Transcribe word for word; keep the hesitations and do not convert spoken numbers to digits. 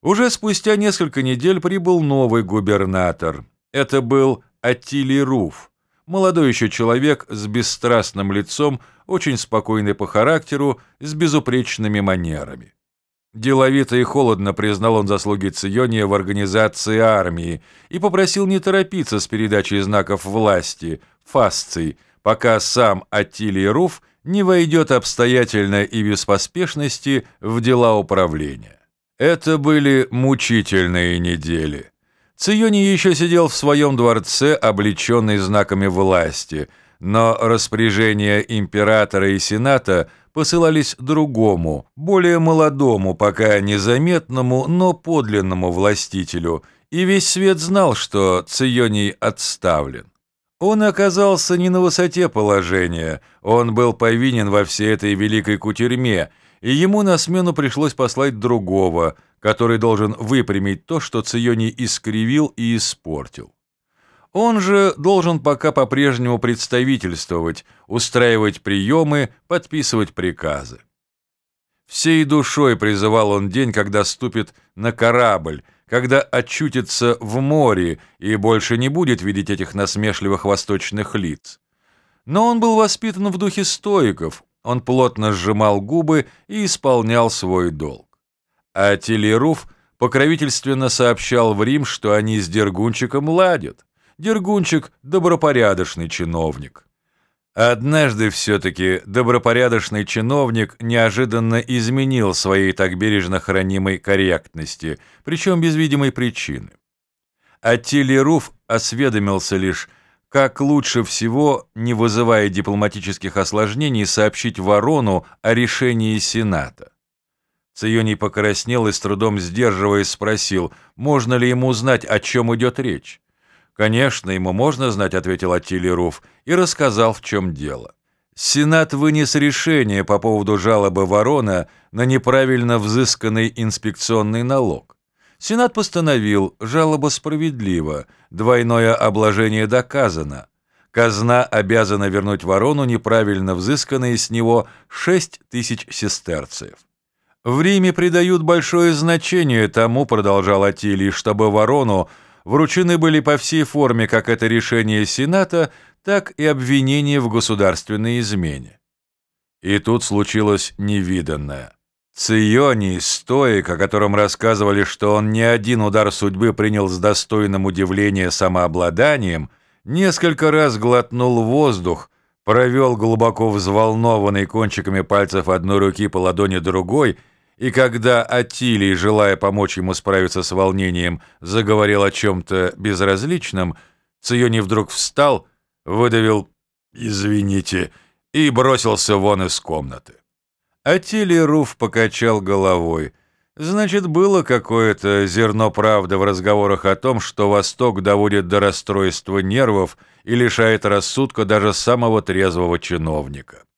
Уже спустя несколько недель прибыл новый губернатор. Это был Аттилий Руф, молодой еще человек с бесстрастным лицом, очень спокойный по характеру, с безупречными манерами. Деловито и холодно признал он заслуги Циония в организации армии и попросил не торопиться с передачей знаков власти, фасций, пока сам Аттилий Руф не войдет обстоятельно и без поспешности в дела управления. Это были мучительные недели. Ционий еще сидел в своем дворце, облеченный знаками власти, но распоряжения императора и сената посылались другому, более молодому, пока незаметному, но подлинному властителю, и весь свет знал, что Ционий отставлен. Он оказался не на высоте положения, он был повинен во всей этой великой кутерьме, и ему на смену пришлось послать другого, который должен выпрямить то, что Ционий искривил и испортил. Он же должен пока по-прежнему представительствовать, устраивать приемы, подписывать приказы. Всей душой призывал он день, когда ступит на корабль, когда очутится в море и больше не будет видеть этих насмешливых восточных лиц. Но он был воспитан в духе стоиков, он плотно сжимал губы и исполнял свой долг. А Аттилий Руф покровительственно сообщал в Рим, что они с Дергунчиком ладят. Дергунчик – добропорядочный чиновник. Однажды все-таки добропорядочный чиновник неожиданно изменил своей так бережно хранимой корректности, причем без видимой причины. Аттилий Руф осведомился лишь, как лучше всего, не вызывая дипломатических осложнений, сообщить Ворону о решении Сената. Ционий покраснел и, с трудом сдерживаясь, спросил, можно ли ему знать, о чем идет речь. «Конечно, ему можно знать», — ответил Аттилий Руф, и рассказал, в чем дело. Сенат вынес решение по поводу жалобы Ворона на неправильно взысканный инспекционный налог. Сенат постановил, жалоба справедлива, двойное обложение доказано. Казна обязана вернуть Ворону неправильно взысканные с него шесть тысяч сестерцев. В Риме придают большое значение тому, продолжал Аттилий, чтобы Ворону вручены были по всей форме как это решение Сената, так и обвинения в государственной измене. И тут случилось невиданное. Ционий, стоик, о котором рассказывали, что он не один удар судьбы принял с достойным удивления самообладанием, несколько раз глотнул воздух, провел глубоко взволнованный кончиками пальцев одной руки по ладони другой, и когда Аттилий, желая помочь ему справиться с волнением, заговорил о чем-то безразличном, Ционий вдруг встал, выдавил «извините» и бросился вон из комнаты. Аттилий Руф покачал головой. Значит, было какое-то зерно правды в разговорах о том, что Восток доводит до расстройства нервов и лишает рассудка даже самого трезвого чиновника.